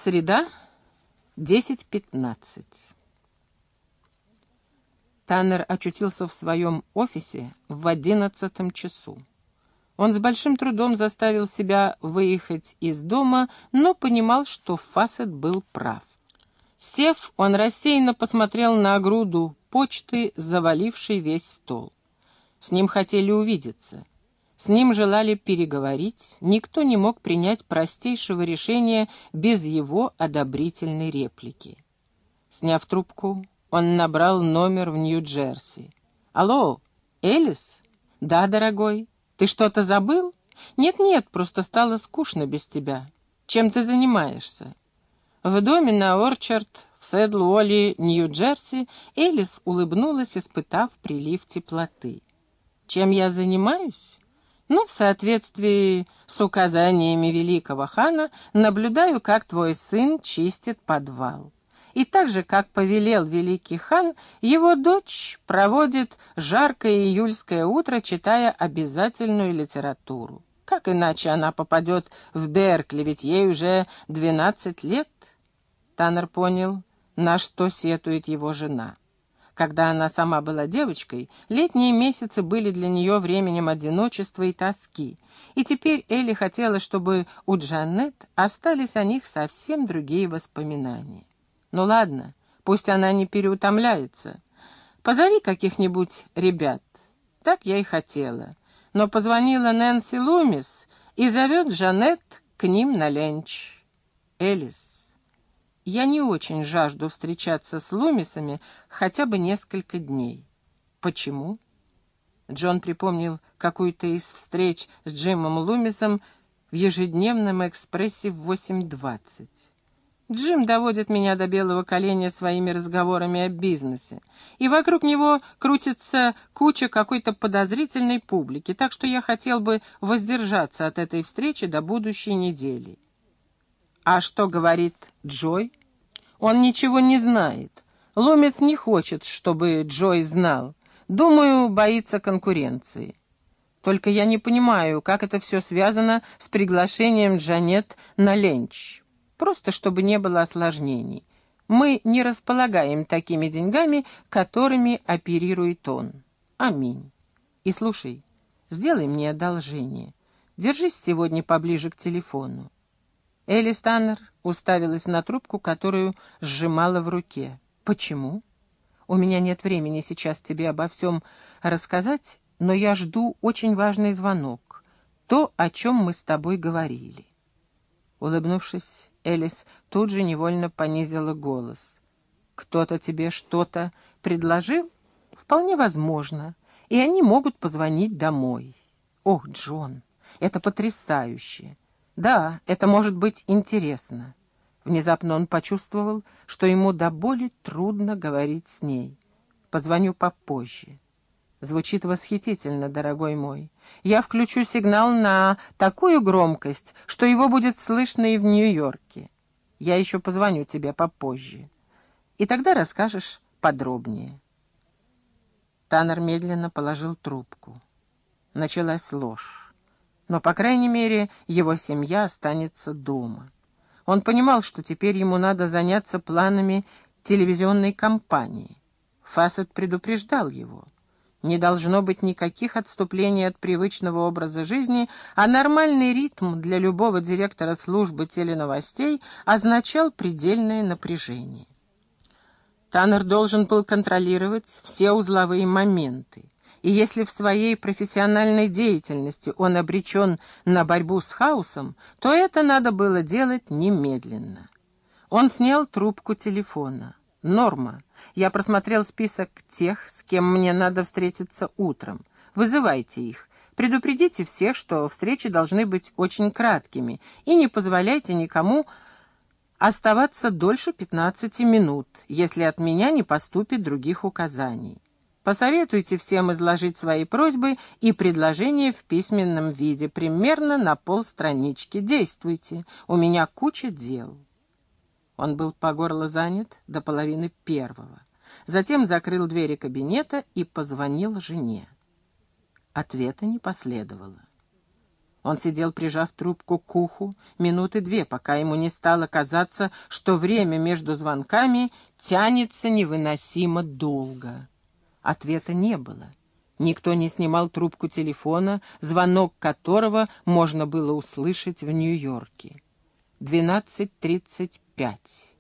Среда, 10:15. Таннер очутился в своем офисе в 11 часу. Он с большим трудом заставил себя выехать из дома, но понимал, что Фассет был прав. Сев, он рассеянно посмотрел на груду почты, завалившей весь стол. С ним хотели увидеться. С ним желали переговорить, никто не мог принять простейшего решения без его одобрительной реплики. Сняв трубку, он набрал номер в Нью-Джерси. «Алло, Элис?» «Да, дорогой. Ты что-то забыл?» «Нет-нет, просто стало скучно без тебя. Чем ты занимаешься?» В доме на Орчард в Сэдл-Уолли, Нью-Джерси, Элис улыбнулась, испытав прилив теплоты. «Чем я занимаюсь?» «Ну, в соответствии с указаниями великого хана, наблюдаю, как твой сын чистит подвал. И так же, как повелел великий хан, его дочь проводит жаркое июльское утро, читая обязательную литературу. Как иначе она попадет в Беркли, ведь ей уже 12 лет?» Таннер понял, на что сетует его жена. Когда она сама была девочкой, летние месяцы были для нее временем одиночества и тоски, и теперь Элли хотела, чтобы у Джанет остались о них совсем другие воспоминания. «Ну ладно, пусть она не переутомляется. Позови каких-нибудь ребят». Так я и хотела. Но позвонила Нэнси Лумис и зовет Джанет к ним на ленч. «Элис, я не очень жажду встречаться с Лумисами хотя бы несколько дней». «Почему?» Джон припомнил какую-то из встреч с Джимом Лумисом в ежедневном экспрессе в 8:20. «Джим доводит меня до белого коленя своими разговорами о бизнесе, и вокруг него крутится куча какой-то подозрительной публики, так что я хотел бы воздержаться от этой встречи до будущей недели». «А что говорит Джой?» «Он ничего не знает. Лумис не хочет, чтобы Джой знал. Думаю, боится конкуренции. Только я не понимаю, как это все связано с приглашением Джанет на ленч. Просто чтобы не было осложнений. Мы не располагаем такими деньгами, которыми оперирует он. Аминь. И слушай, сделай мне одолжение. Держись сегодня поближе к телефону». Элис Таннер уставилась на трубку, которую сжимала в руке. «Почему? У меня нет времени сейчас тебе обо всем рассказать, но я жду очень важный звонок. То, о чем мы с тобой говорили». Улыбнувшись, Элис тут же невольно понизила голос. «Кто-то тебе что-то предложил? Вполне возможно. И они могут позвонить домой». «Ох, Джон, это потрясающе! Да, это может быть интересно». Внезапно он почувствовал, что ему до боли трудно говорить с ней. «Позвоню попозже». «Звучит восхитительно, дорогой мой. Я включу сигнал на такую громкость, что его будет слышно и в Нью-Йорке. Я еще позвоню тебе попозже. И тогда расскажешь подробнее». Таннер медленно положил трубку. Началась ложь. Но, по крайней мере, его семья останется дома. Он понимал, что теперь ему надо заняться планами телевизионной кампании. Фассет предупреждал его. Не должно быть никаких отступлений от привычного образа жизни, а нормальный ритм для любого директора службы теленовостей означал предельное напряжение. Таннер должен был контролировать все узловые моменты. И если в своей профессиональной деятельности он обречен на борьбу с хаосом, то это надо было делать немедленно. Он снял трубку телефона. «Норма, я просмотрел список тех, с кем мне надо встретиться утром. Вызывайте их. Предупредите всех, что встречи должны быть очень краткими, и не позволяйте никому оставаться дольше 15 минут, если от меня не поступит других указаний. Посоветуйте всем изложить свои просьбы и предложения в письменном виде, примерно на полстранички. Действуйте, у меня куча дел». Он был по горло занят до 1:30. Затем закрыл двери кабинета и позвонил жене. Ответа не последовало. Он сидел, прижав трубку к уху, минуты две, пока ему не стало казаться, что время между звонками тянется невыносимо долго. Ответа не было. Никто не снимал трубку телефона, звонок которого можно было услышать в Нью-Йорке. 12:35.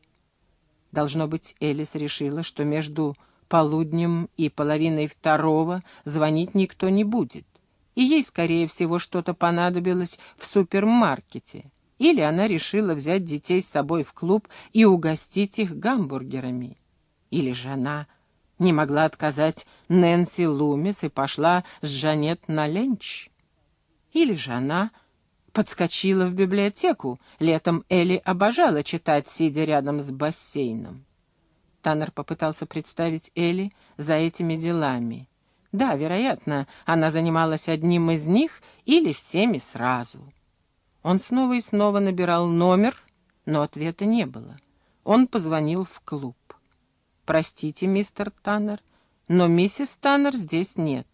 Должно быть, Элис решила, что между полуднем и половиной второго звонить никто не будет, и ей, скорее всего, что-то понадобилось в супермаркете, или она решила взять детей с собой в клуб и угостить их гамбургерами, или же она не могла отказать Нэнси Лумис и пошла с Жанет на ленч, или же она подскочила в библиотеку. Летом Элли обожала читать, сидя рядом с бассейном. Таннер попытался представить Элли за этими делами. Да, вероятно, она занималась одним из них или всеми сразу. Он снова и снова набирал номер, но ответа не было. Он позвонил в клуб. «Простите, мистер Таннер, но миссис Таннер здесь нет».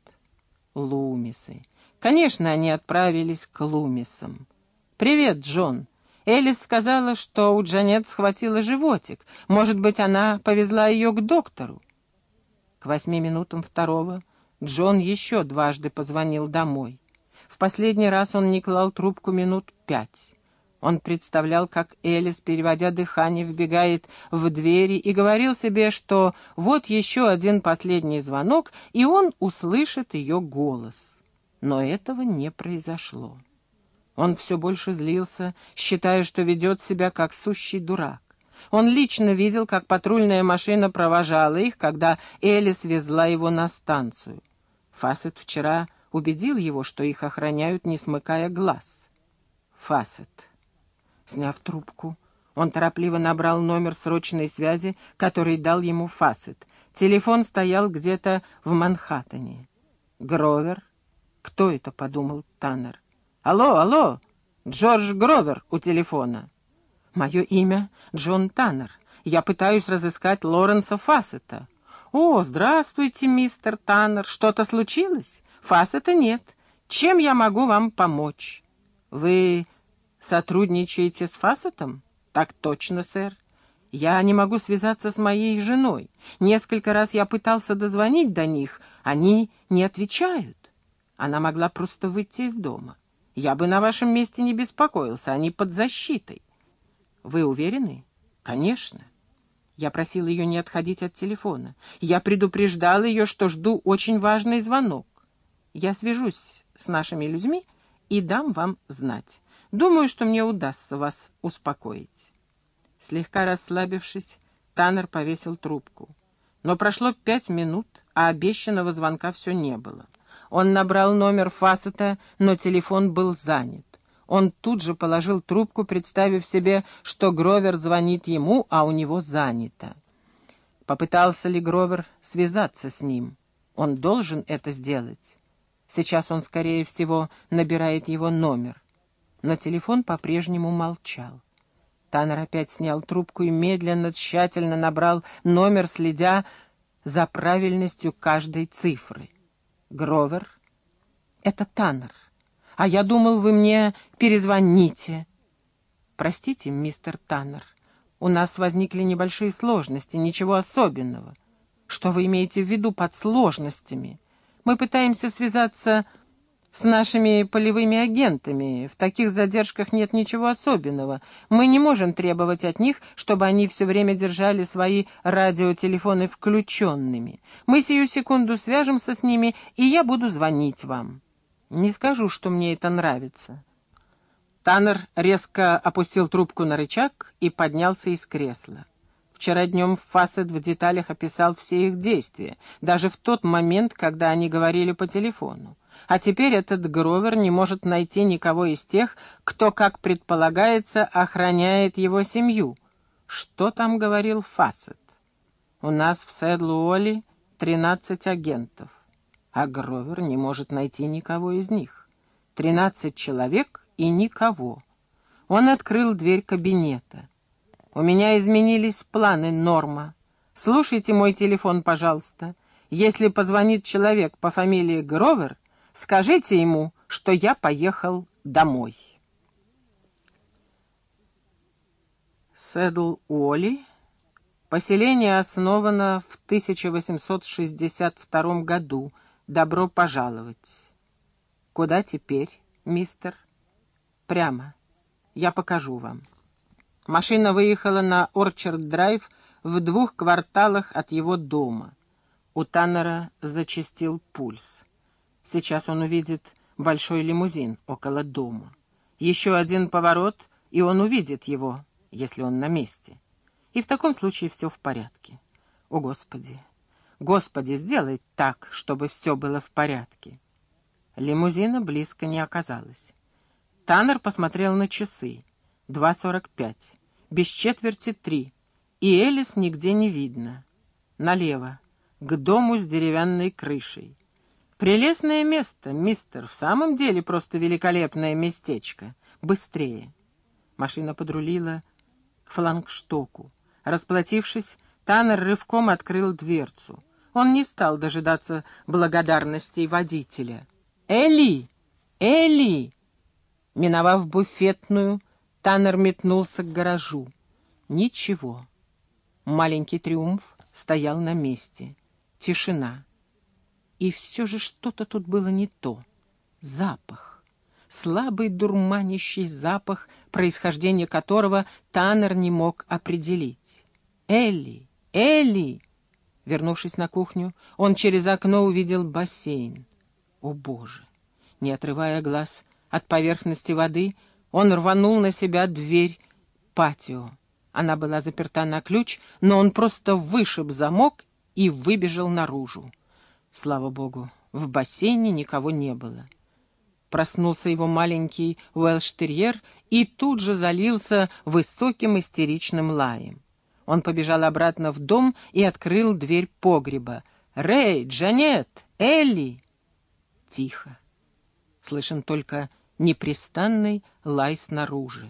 Лумисы. Конечно, они отправились к Лумисам. «Привет, Джон. Элис сказала, что у Джанет схватила животик. Может быть, она повезла ее к доктору». К 8 минутам второго Джон еще дважды позвонил домой. В последний раз он не клал трубку минут 5. Он представлял, как Элис, переводя дыхание, вбегает в двери и говорил себе, что вот еще один последний звонок, и он услышит ее голос. Но этого не произошло. Он все больше злился, считая, что ведет себя как сущий дурак. Он лично видел, как патрульная машина провожала их, когда Элис везла его на станцию. Фассет вчера убедил его, что их охраняют, не смыкая глаз. Фассет. Сняв трубку, он торопливо набрал номер срочной связи, который дал ему Фассет. Телефон стоял где-то в Манхэттене. «Гровер?» «Кто это?» — подумал Таннер. «Алло, алло! Джордж Гровер у телефона». «Мое имя Джон Таннер. Я пытаюсь разыскать Лоренса Фассета». «О, здравствуйте, мистер Таннер. Что-то случилось? Фассета нет. Чем я могу вам помочь?» «Вы сотрудничаете с Фассетом?» «Так точно, сэр. Я не могу связаться с моей женой. Несколько раз я пытался дозвонить до них. Они не отвечают. Она могла просто выйти из дома. Я бы на вашем месте не беспокоился, они под защитой». «Вы уверены?» «Конечно». Я просил ее не отходить от телефона. Я предупреждал ее, что жду очень важный звонок. Я свяжусь с нашими людьми и дам вам знать. Думаю, что мне удастся вас успокоить». Слегка расслабившись, Таннер повесил трубку. Но прошло 5 минут, а обещанного звонка все не было. Он набрал номер Фассета, но телефон был занят. Он тут же положил трубку, представив себе, что Гровер звонит ему, а у него занято. Попытался ли Гровер связаться с ним? Он должен это сделать. Сейчас он, скорее всего, набирает его номер. Но телефон по-прежнему молчал. Таннер опять снял трубку и медленно, тщательно набрал номер, следя за правильностью каждой цифры. «Гровер? Это Таннер. А я думал, вы мне перезвоните». «Простите, мистер Таннер, у нас возникли небольшие сложности, ничего особенного». «Что вы имеете в виду под сложностями? Мы пытаемся связаться с нашими полевыми агентами. В таких задержках нет ничего особенного. Мы не можем требовать от них, чтобы они все время держали свои радиотелефоны включенными. Мы сию секунду свяжемся с ними, и я буду звонить вам». «Не скажу, что мне это нравится». Таннер резко опустил трубку на рычаг и поднялся из кресла. Вчера днем Фассет в деталях описал все их действия, даже в тот момент, когда они говорили по телефону. А теперь этот Гровер не может найти никого из тех, кто, как предполагается, охраняет его семью. Что там говорил Фассет? «У нас в Сэдлуолле 13 агентов, а Гровер не может найти никого из них. 13 человек и никого». Он открыл дверь кабинета. «У меня изменились планы, Норма. Слушайте мой телефон, пожалуйста. Если позвонит человек по фамилии Гровер, скажите ему, что я поехал домой. Сэдл-Уолли. Поселение основано в 1862 году. Добро пожаловать. Куда теперь, мистер? Прямо. Я покажу вам. Машина выехала на Орчард-драйв в 2 кварталах от его дома. У Таннера зачастил пульс. Сейчас он увидит большой лимузин около дома. Еще один поворот, и он увидит его, если он на месте. И в таком случае все в порядке. О, Господи! Господи, сделай так, чтобы все было в порядке. Лимузина близко не оказалось. Таннер посмотрел на часы. 2:45. Без четверти 3. И Элис нигде не видно. Налево, к дому с деревянной крышей. Прелестное место, мистер, в самом деле просто великолепное местечко. Быстрее. Машина подрулила к флагштоку. Расплатившись, Таннер рывком открыл дверцу. Он не стал дожидаться благодарностей водителя. «Элли! Элли!» Миновав буфетную, Таннер метнулся к гаражу. Ничего. Маленький Триумф стоял на месте. Тишина. И все же что-то тут было не то. Запах. Слабый дурманящий запах, происхождение которого Таннер не мог определить. «Элли! Элли!» Вернувшись на кухню, он через окно увидел бассейн. О, Боже! Не отрывая глаз от поверхности воды, он рванул на себя дверь патио. Она была заперта на ключ, но он просто вышиб замок и выбежал наружу. Слава Богу, в бассейне никого не было. Проснулся его маленький уэльш-терьер и тут же залился высоким истеричным лаем. Он побежал обратно в дом и открыл дверь погреба. «Рэй, Джанет, Элли!» Тихо. Слышен только непрестанный лай снаружи.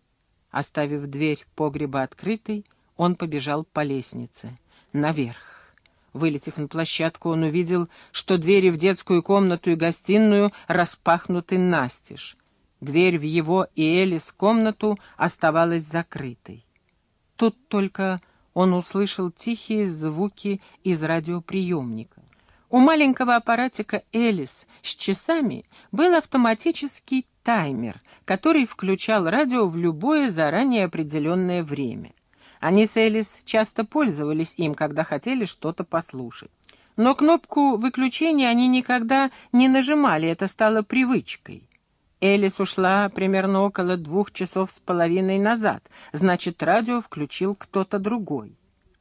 Оставив дверь погреба открытой, он побежал по лестнице. Наверх. Вылетев на площадку, он увидел, что двери в детскую комнату и гостиную распахнуты настежь. Дверь в его и Элис комнату оставалась закрытой. Тут только он услышал тихие звуки из радиоприемника. У маленького аппаратика Элис с часами был автоматический таймер, который включал радио в любое заранее определенное время. Они с Элис часто пользовались им, когда хотели что-то послушать. Но кнопку выключения они никогда не нажимали, это стало привычкой. Элис ушла примерно около 2 часов с половиной назад, значит, радио включил кто-то другой.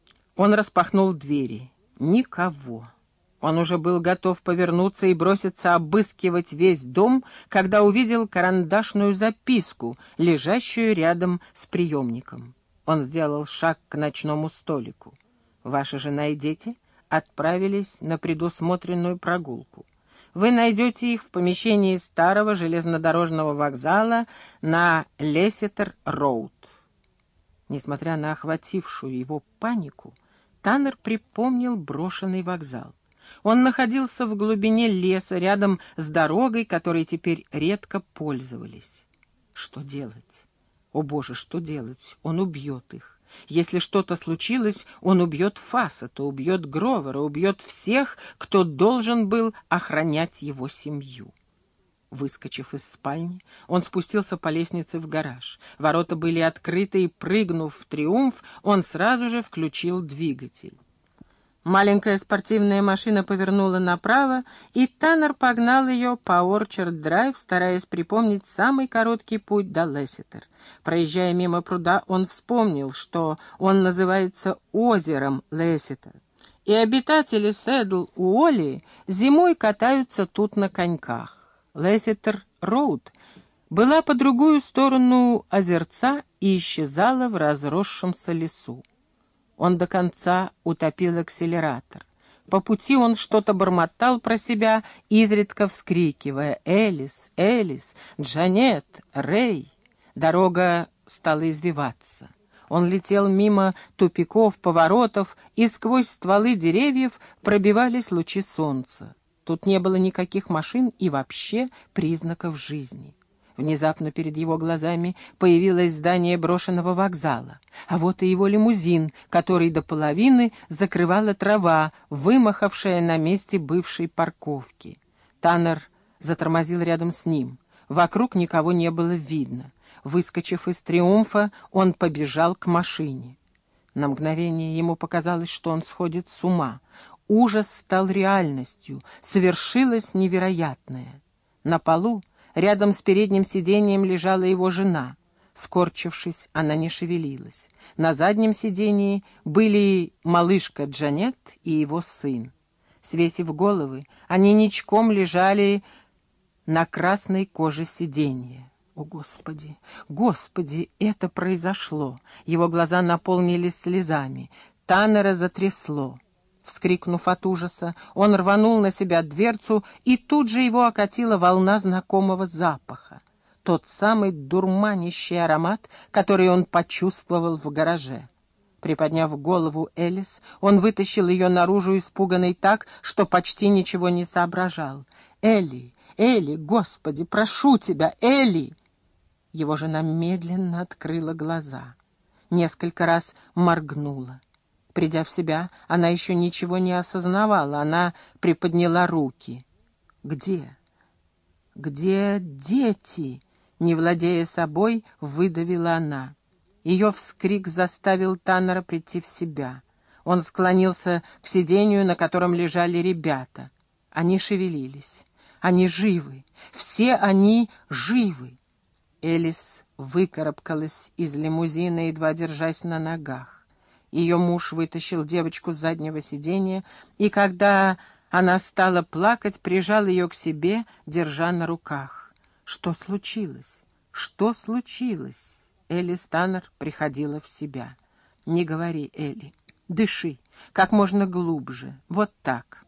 Он распахнул двери. Никого. Он уже был готов повернуться и броситься обыскивать весь дом, когда увидел карандашную записку, лежащую рядом с приемником. Он сделал шаг к ночному столику. «Ваша жена и дети отправились на предусмотренную прогулку. Вы найдете их в помещении старого железнодорожного вокзала на Лесситер-роуд». Несмотря на охватившую его панику, Таннер припомнил брошенный вокзал. Он находился в глубине леса, рядом с дорогой, которой теперь редко пользовались. Что делать? О, Боже, что делать? Он убьет их. Если что-то случилось, он убьет Фассета, убьет Гровера, убьет всех, кто должен был охранять его семью. Выскочив из спальни, он спустился по лестнице в гараж. Ворота были открыты, и, прыгнув в Триумф, он сразу же включил двигатель. Маленькая спортивная машина повернула направо, и Таннер погнал ее по Орчард-драйв, стараясь припомнить самый короткий путь до Лесситер. Проезжая мимо пруда, он вспомнил, что он называется озером Лесситер, и обитатели Сэдл-Уолли зимой катаются тут на коньках. Лесситер-роуд была по другую сторону озерца и исчезала в разросшемся лесу. Он до конца утопил акселератор. По пути он что-то бормотал про себя, изредка вскрикивая: «Элис! Элис! Джанет! Рэй!» Дорога стала извиваться. Он летел мимо тупиков, поворотов, и сквозь стволы деревьев пробивались лучи солнца. Тут не было никаких машин и вообще признаков жизни. Внезапно перед его глазами появилось здание брошенного вокзала, а вот и его лимузин, который до половины закрывала трава, вымахавшая на месте бывшей парковки. Таннер затормозил рядом с ним. Вокруг никого не было видно. Выскочив из «Триумфа», он побежал к машине. На мгновение ему показалось, что он сходит с ума. Ужас стал реальностью, совершилось невероятное. На полу, рядом с передним сиденьем, лежала его жена. Скорчившись, она не шевелилась. На заднем сидении были малышка Джанет и его сын. Свесив головы, они ничком лежали на красной коже сиденья. О, Господи! Господи, это произошло! Его глаза наполнились слезами. Таннера затрясло. Вскрикнув от ужаса, он рванул на себя дверцу, и тут же его окатила волна знакомого запаха. Тот самый дурманящий аромат, который он почувствовал в гараже. Приподняв голову Элис, он вытащил ее наружу, испуганный так, что почти ничего не соображал. «Элли! Элли! Господи, прошу тебя, Элли!» Его жена медленно открыла глаза. Несколько раз моргнула. Придя в себя, она еще ничего не осознавала. Она приподняла руки. «Где? Где дети?» Не владея собой, выдавила она. Ее вскрик заставил Таннера прийти в себя. Он склонился к сиденью, на котором лежали ребята. Они шевелились. Они живы. Все они живы. Элис выкарабкалась из лимузина, едва держась на ногах. Ее муж вытащил девочку с заднего сиденья, и когда она стала плакать, прижал ее к себе, держа на руках. Что случилось? Что случилось? Элис Таннер приходила в себя. «Не говори, Элли. Дыши, как можно глубже. Вот так».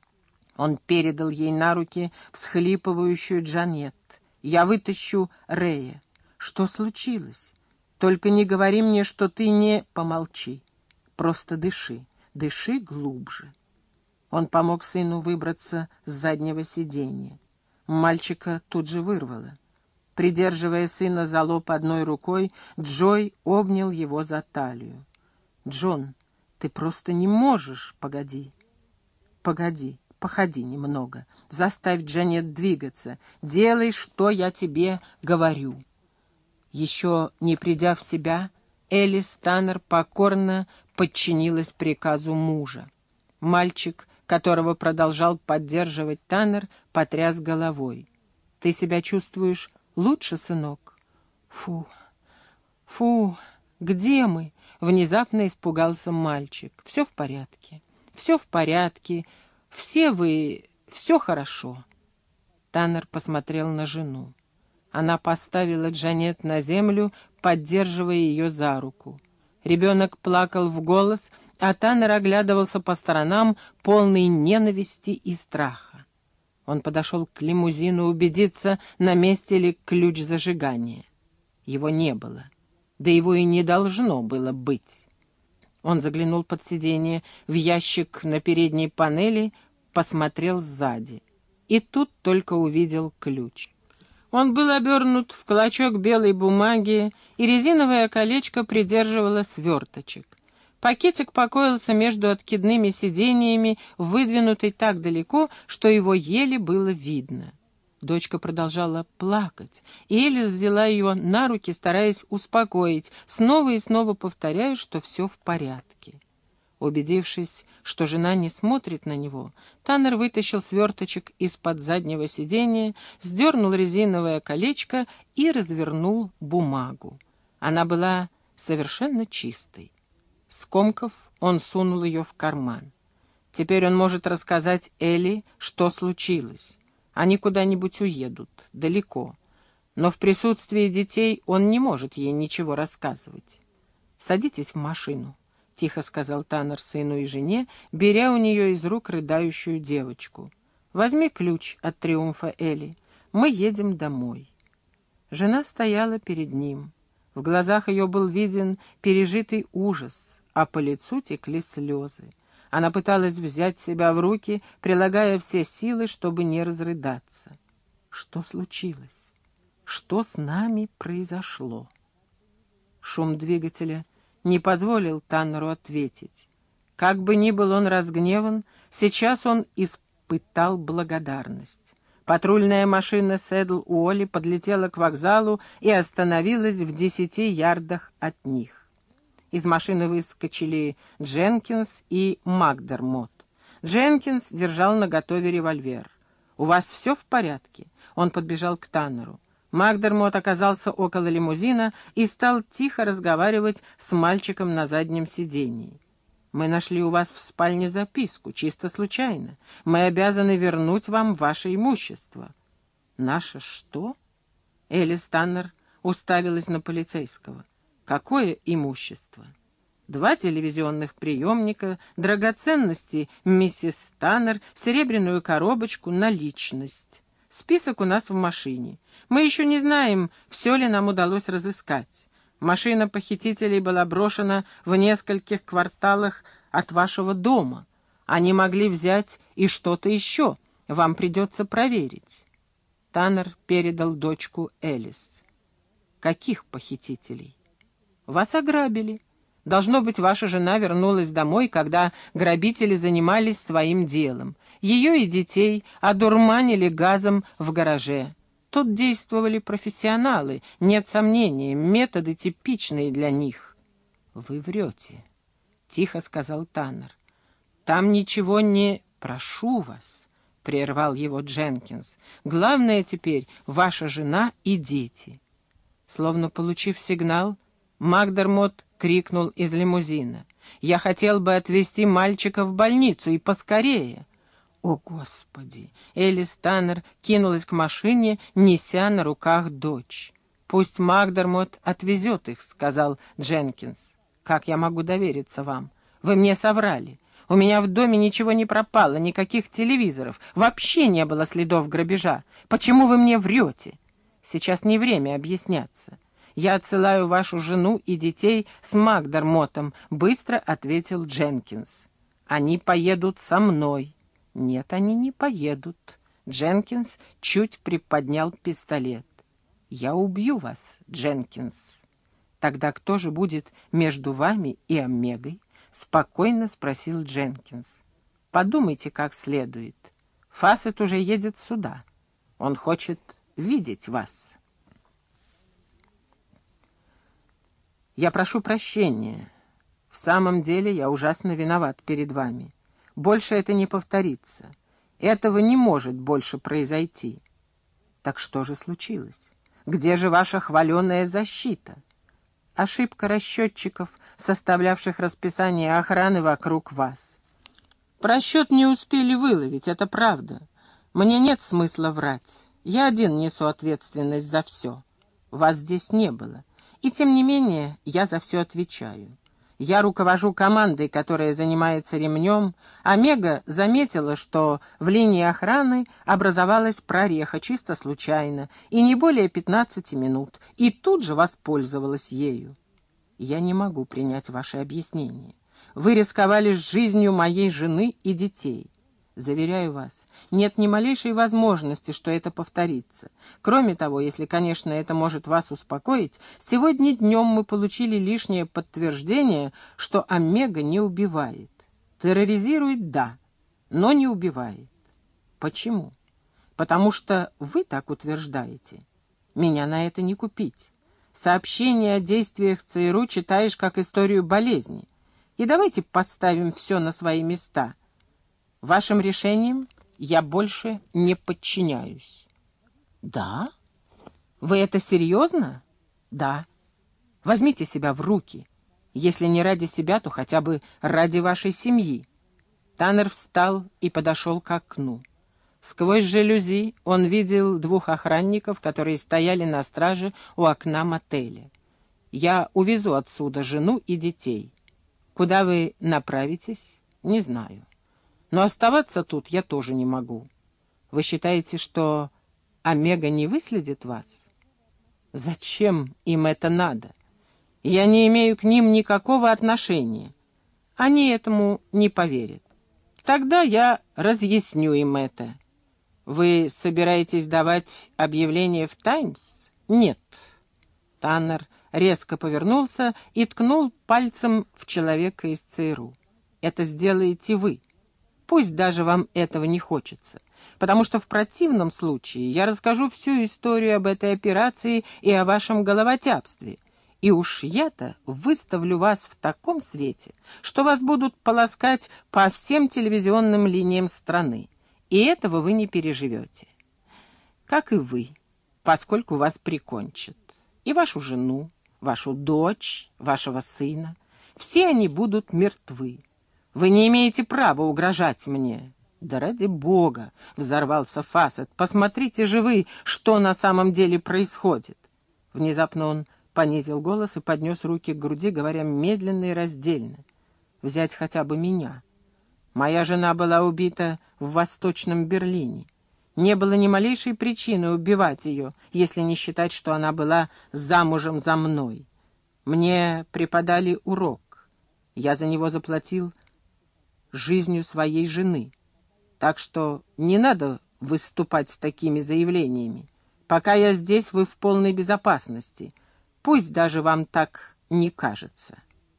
Он передал ей на руки всхлипывающую Джанет. «Я вытащу Рэя». «Что случилось? Только не говори мне, что ты не...» «Помолчи. Просто дыши. Дыши глубже». Он помог сыну выбраться с заднего сиденья. Мальчика тут же вырвало. Придерживая сына за лоб одной рукой, Джой обнял его за талию. «Джон, ты просто не можешь. Погоди. Погоди. Походи немного. Заставь Джанет двигаться. Делай, что я тебе говорю». Еще не придя в себя, Элис Таннер покорно подчинилась приказу мужа. Мальчик, которого продолжал поддерживать Таннер, потряс головой. «Ты себя чувствуешь лучше, сынок?» «Фу, фу, где мы?» — внезапно испугался мальчик. «Все в порядке, все в порядке. Все вы... все хорошо». Таннер посмотрел на жену. Она поставила Джанет на землю, поддерживая ее за руку. Ребенок плакал в голос, а Таннер оглядывался по сторонам, полный ненависти и страха. Он подошел к лимузину убедиться, на месте ли ключ зажигания. Его не было, да его и не должно было быть. Он заглянул под сиденье в ящик на передней панели, посмотрел сзади. И тут только увидел ключ. Он был обернут в клочок белой бумаги, и резиновое колечко придерживало сверточек. Пакетик покоился между откидными сиденьями, выдвинутый так далеко, что его еле было видно. Дочка продолжала плакать, и Элис взяла ее на руки, стараясь успокоить, снова и снова повторяя, что все в порядке. Убедившись, что жена не смотрит на него, Таннер вытащил сверточек из-под заднего сиденья, сдернул резиновое колечко и развернул бумагу. Она была совершенно чистой. Скомкав, он сунул ее в карман. Теперь он может рассказать Элли, что случилось. Они куда-нибудь уедут, далеко. Но в присутствии детей он не может ей ничего рассказывать. «Садитесь в машину», — тихо сказал Таннер сыну и жене, беря у нее из рук рыдающую девочку. «Возьми ключ от «Триумфа», Элли. Мы едем домой». Жена стояла перед ним. В глазах ее был виден пережитый ужас, а по лицу текли слезы. Она пыталась взять себя в руки, прилагая все силы, чтобы не разрыдаться. Что случилось? Что с нами произошло? Шум двигателя не позволил Таннеру ответить. Как бы ни был он разгневан, сейчас он испытал благодарность. Патрульная машина Седл Уолли подлетела к вокзалу и остановилась в 10 ярдах от них. Из машины выскочили Дженкинс и Макдермотт. Дженкинс держал наготове револьвер. «У вас все в порядке?» Он подбежал к Таннеру. Макдермотт оказался около лимузина и стал тихо разговаривать с мальчиком на заднем сидении. «Мы нашли у вас в спальне записку, чисто случайно. Мы обязаны вернуть вам ваше имущество». «Наше что?» Элис Таннер уставилась на полицейского. «Какое имущество?» 2 телевизионных приемника, драгоценности миссис Таннер, серебряную коробочку, наличность. Список у нас в машине. Мы еще не знаем, все ли нам удалось разыскать. Машина похитителей была брошена в нескольких кварталах от вашего дома. Они могли взять и что-то еще. Вам придется проверить». Таннер передал дочку Элис. «Каких похитителей?» «Вас ограбили. Должно быть, ваша жена вернулась домой, когда грабители занимались своим делом. Ее и детей одурманили газом в гараже. Тут действовали профессионалы, нет сомнений, методы типичные для них». «Вы врете», — тихо сказал Таннер. «Там ничего не... Прошу вас», — прервал его Дженкинс. «Главное теперь ваша жена и дети». Словно получив сигнал, Макдермотт крикнул из лимузина: «Я хотел бы отвезти мальчика в больницу, и поскорее!» «О, Господи!» Элис Таннер кинулась к машине, неся на руках дочь. «Пусть Макдермотт отвезет их», — сказал Дженкинс. «Как я могу довериться вам? Вы мне соврали. У меня в доме ничего не пропало, никаких телевизоров, вообще не было следов грабежа. Почему вы мне врете? Сейчас не время объясняться. Я отсылаю вашу жену и детей с Макдермоттом», — быстро ответил Дженкинс. «Они поедут со мной». «Нет, они не поедут». Дженкинс чуть приподнял пистолет. «Я убью вас, Дженкинс». «Тогда кто же будет между вами и Омегой?» — спокойно спросил Дженкинс. «Подумайте как следует. Фассет уже едет сюда. Он хочет видеть вас». «Я прошу прощения. В самом деле я ужасно виноват перед вами. Больше это не повторится. Этого не может больше произойти». «Так что же случилось? Где же ваша хваленая защита?» «Ошибка расчетчиков, составлявших расписание охраны вокруг вас. Просчет не успели выловить, это правда. Мне нет смысла врать. Я один несу ответственность за все. Вас здесь не было. И тем не менее я за все отвечаю. Я руковожу командой, которая занимается ремнем. Омега заметила, что в линии охраны образовалась прореха чисто случайно, и не более 15 минут, и тут же воспользовалась ею. Я не могу принять ваше объяснение. Вы рисковали жизнью моей жены и детей. Заверяю вас, нет ни малейшей возможности, что это повторится. Кроме того, если, конечно, это может вас успокоить, сегодня днем мы получили лишнее подтверждение, что Омега не убивает. Терроризирует, да, но не убивает. Почему? Потому что вы так утверждаете. Меня на это не купить. Сообщение о действиях ЦРУ читаешь как историю болезни. И давайте поставим все на свои места. Вашим решениям я больше не подчиняюсь». «Да? Вы это серьезно?» «Да. Возьмите себя в руки. Если не ради себя, то хотя бы ради вашей семьи». Таннер встал и подошел к окну. Сквозь жалюзи он видел 2 охранников, которые стояли на страже у окна мотеля. «Я увезу отсюда жену и детей. Куда вы направитесь, не знаю. Но оставаться тут я тоже не могу. Вы считаете, что Омега не выследит вас? Зачем им это надо? Я не имею к ним никакого отношения. Они этому не поверят. Тогда я разъясню им это. Вы собираетесь давать объявление в «Таймс»? Нет. Таннер резко повернулся и ткнул пальцем в человека из ЦРУ. Это сделаете вы. Пусть даже вам этого не хочется, потому что в противном случае я расскажу всю историю об этой операции и о вашем головотяпстве. И уж я-то выставлю вас в таком свете, что вас будут полоскать по всем телевизионным линиям страны. И этого вы не переживете. Как и вы, поскольку вас прикончат. И вашу жену, вашу дочь, вашего сына. Все они будут мертвы. Вы не имеете права угрожать мне. Да ради бога, взорвался Фассет, посмотрите же вы, что на самом деле происходит. Внезапно он понизил голос и поднес руки к груди, говоря медленно и раздельно. Взять хотя бы меня. Моя жена была убита в Восточном Берлине. Не было ни малейшей причины убивать ее, если не считать, что она была замужем за мной. Мне преподали урок. Я за него заплатил жизнью своей жены. Так что не надо выступать с такими заявлениями. Пока я здесь, вы в полной безопасности. Пусть даже вам так не кажется.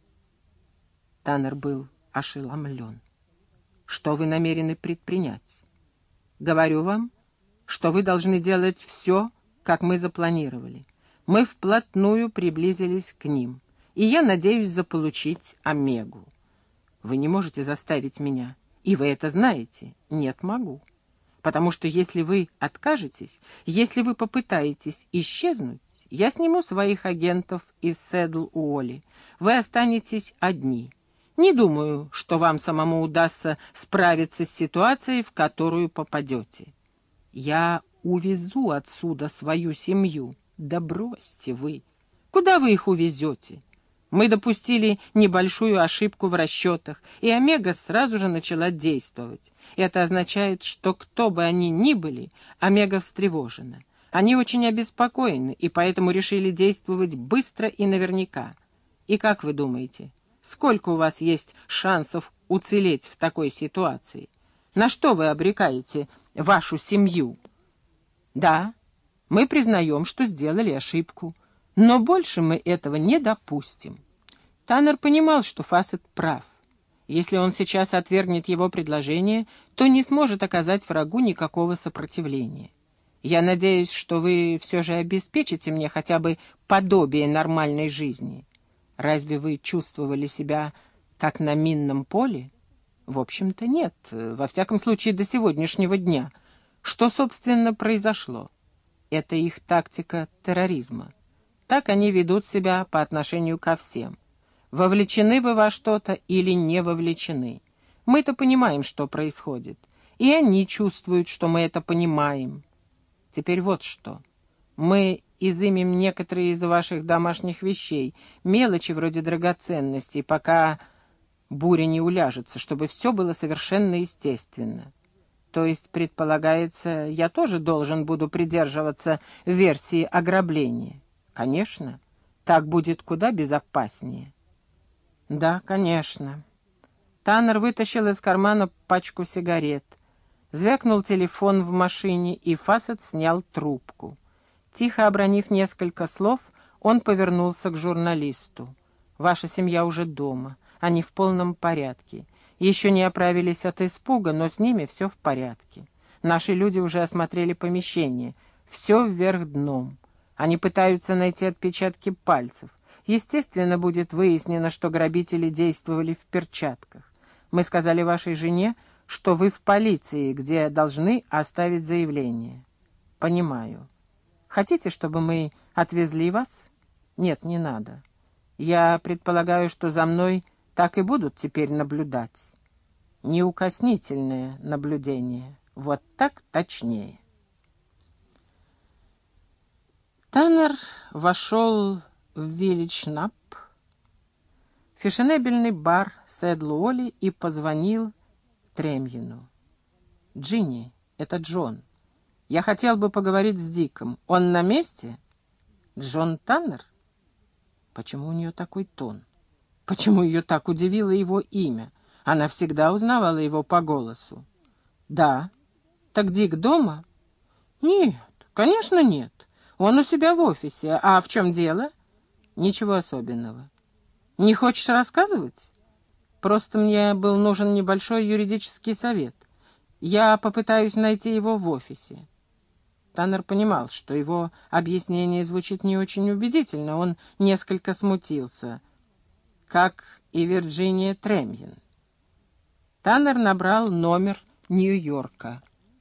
Таннер был ошеломлен. Что вы намерены предпринять? Говорю вам, что вы должны делать все, как мы запланировали. Мы вплотную приблизились к ним, и я надеюсь заполучить Омегу. Вы не можете заставить меня, и вы это знаете. Нет, могу. Потому что если вы откажетесь, если вы попытаетесь исчезнуть, я сниму своих агентов из Седл-Уолли. Вы останетесь одни. Не думаю, что вам самому удастся справиться с ситуацией, в которую попадете. Я увезу отсюда свою семью. Да бросьте вы. Куда вы их увезете? Мы допустили небольшую ошибку в расчетах, и Омега сразу же начала действовать. Это означает, что кто бы они ни были, Омега встревожена. Они очень обеспокоены, и поэтому решили действовать быстро и наверняка. И как вы думаете, сколько у вас есть шансов уцелеть в такой ситуации? На что вы обрекаете вашу семью? Да, мы признаем, что сделали ошибку, но больше мы этого не допустим. Таннер понимал, что Фассет прав. Если он сейчас отвергнет его предложение, то не сможет оказать врагу никакого сопротивления. Я надеюсь, что вы все же обеспечите мне хотя бы подобие нормальной жизни. Разве вы чувствовали себя как на минном поле? В общем-то, нет. Во всяком случае, до сегодняшнего дня. Что, собственно, произошло? Это их тактика терроризма. Так они ведут себя по отношению ко всем. Вовлечены вы во что-то или не вовлечены. Мы-то понимаем, что происходит. И они чувствуют, что мы это понимаем. Теперь вот что. Мы изымем некоторые из ваших домашних вещей, мелочи вроде драгоценностей, пока буря не уляжется, чтобы все было совершенно естественно. То есть, предполагается, я тоже должен буду придерживаться версии ограбления? Конечно, так будет куда безопаснее. Да, конечно. Таннер вытащил из кармана пачку сигарет. Звякнул телефон в машине, и Фассет снял трубку. Тихо обронив несколько слов, он повернулся к журналисту. «Ваша семья уже дома. Они в полном порядке. Еще не оправились от испуга, но с ними все в порядке. Наши люди уже осмотрели помещение. Все вверх дном. Они пытаются найти отпечатки пальцев. Естественно, будет выяснено, что грабители действовали в перчатках. Мы сказали вашей жене, что вы в полиции, где должны оставить заявление. Понимаю. Хотите, чтобы мы отвезли вас? Нет, не надо. Я предполагаю, что за мной так и будут теперь наблюдать. Неукоснительное наблюдение. Вот так точнее. Таннер вошел в Виллидж-Напп, фешенебельный бар Седл-Уолли, и позвонил Тремьену. «Джинни, это Джон. Я хотел бы поговорить с Диком. Он на месте?» «Джон Таннер?» Почему у нее такой тон? Почему ее так удивило его имя? Она всегда узнавала его по голосу. «Да. Так Дик дома?» «Нет, конечно, нет. Он у себя в офисе. А в чем дело? Ничего особенного. Не хочешь рассказывать? Просто мне был нужен небольшой юридический совет. Я попытаюсь найти его в офисе. Таннер понимал, что его объяснение звучит не очень убедительно. Он несколько смутился. Как и Вирджиния Тремьен. Таннер набрал номер Нью-Йорка.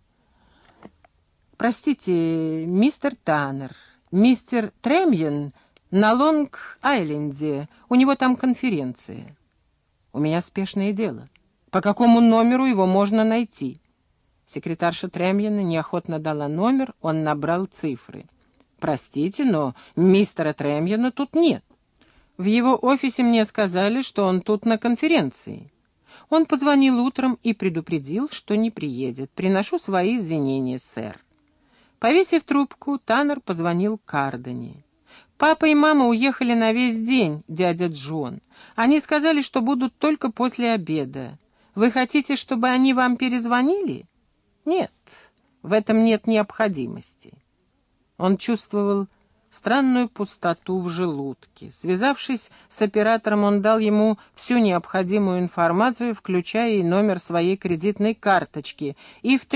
«Простите, мистер Таннер, мистер Тремьен на Лонг-Айленде. У него там конференция. У меня спешное дело. По какому номеру его можно найти?» Секретарша Тремьена неохотно дала номер, он набрал цифры. «Простите, но мистера Тремьена тут нет. В его офисе мне сказали, что он тут на конференции. Он позвонил утром и предупредил, что не приедет. Приношу свои извинения, сэр». Повесив трубку, Таннер позвонил Кардани. «Папа и мама уехали на весь день, дядя Джон. Они сказали, что будут только после обеда. Вы хотите, чтобы они вам перезвонили?» «Нет, в этом нет необходимости». Он чувствовал странную пустоту в желудке. Связавшись с оператором, он дал ему всю необходимую информацию, включая и номер своей кредитной карточки, и в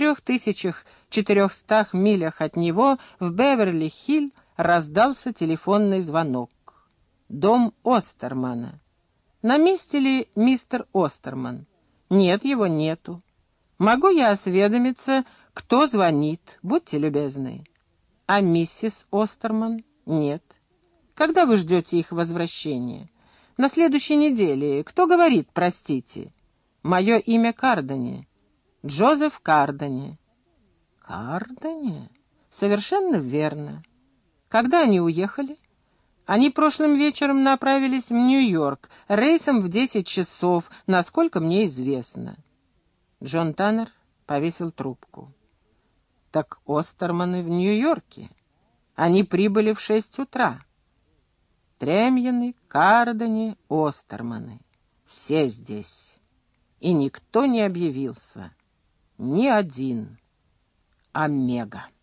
3400 милях от него в Беверли-Хилл раздался телефонный звонок. Дом Остермана. «На месте ли мистер Остерман?» «Нет, его нету». «Могу я осведомиться, кто звонит? Будьте любезны». «А миссис Остерман?» «Нет». «Когда вы ждете их возвращения?» «На следующей неделе. Кто говорит, простите?» «Мое имя Кардани. Джозеф Кардани». «Кардани? Совершенно верно. Когда они уехали?» «Они прошлым вечером направились в Нью-Йорк, рейсом в 10 часов, насколько мне известно». Джон Таннер повесил трубку. «Так Остерманы в Нью-Йорке. Они прибыли в 6 утра. Тремьены, Кардани, Остерманы. Все здесь. И никто не объявился. Ни один. Омега».